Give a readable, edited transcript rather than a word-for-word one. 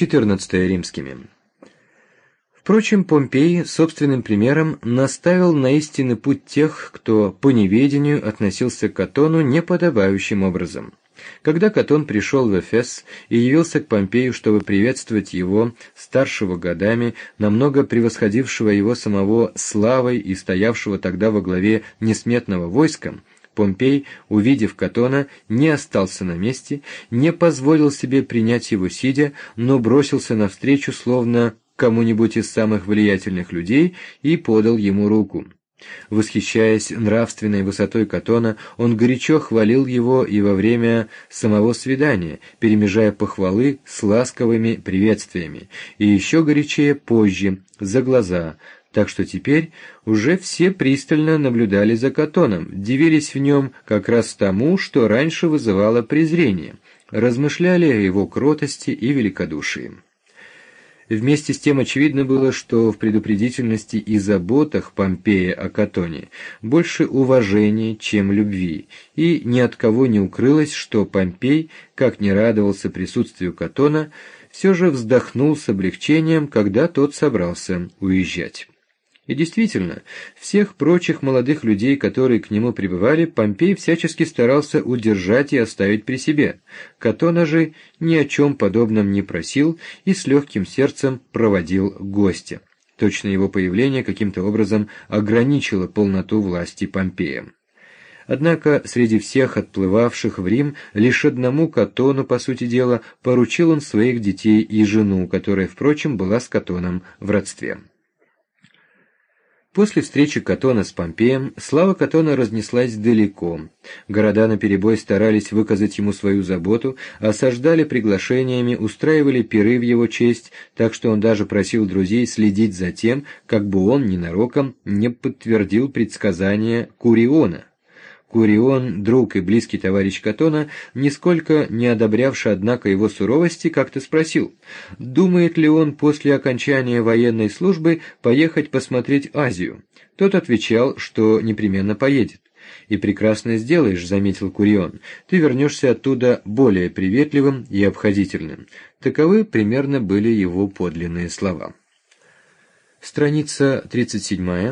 14 римскими. Впрочем, Помпей собственным примером наставил на истинный путь тех, кто по неведению относился к Катону неподобающим образом. Когда Катон пришел в Эфес и явился к Помпею, чтобы приветствовать его, старшего годами, намного превосходившего его самого славой и стоявшего тогда во главе несметного войска, Помпей, увидев Катона, не остался на месте, не позволил себе принять его сидя, но бросился навстречу, словно кому-нибудь из самых влиятельных людей, и подал ему руку. Восхищаясь нравственной высотой Катона, он горячо хвалил его и во время самого свидания, перемежая похвалы с ласковыми приветствиями, и еще горячее позже, за глаза, так что теперь уже все пристально наблюдали за Катоном, дивились в нем как раз тому, что раньше вызывало презрение, размышляли о его кротости и великодушии. Вместе с тем очевидно было, что в предупредительности и заботах Помпея о Катоне больше уважения, чем любви, и ни от кого не укрылось, что Помпей, как не радовался присутствию Катона, все же вздохнул с облегчением, когда тот собрался уезжать. И действительно, всех прочих молодых людей, которые к нему прибывали, Помпей всячески старался удержать и оставить при себе. Катона же ни о чем подобном не просил и с легким сердцем проводил гостя. Точно его появление каким-то образом ограничило полноту власти Помпея. Однако среди всех отплывавших в Рим лишь одному Катону, по сути дела, поручил он своих детей и жену, которая, впрочем, была с Катоном в родстве. После встречи Катона с Помпеем слава Катона разнеслась далеко. Города наперебой старались выказать ему свою заботу, осаждали приглашениями, устраивали пиры в его честь, так что он даже просил друзей следить за тем, как бы он ненароком не подтвердил предсказания Куриона. Курион, друг и близкий товарищ Катона, нисколько не одобрявший, однако, его суровости, как-то спросил, думает ли он после окончания военной службы поехать посмотреть Азию. Тот отвечал, что непременно поедет. «И прекрасно сделаешь», — заметил Курион, — «ты вернешься оттуда более приветливым и обходительным». Таковы примерно были его подлинные слова. Страница 37.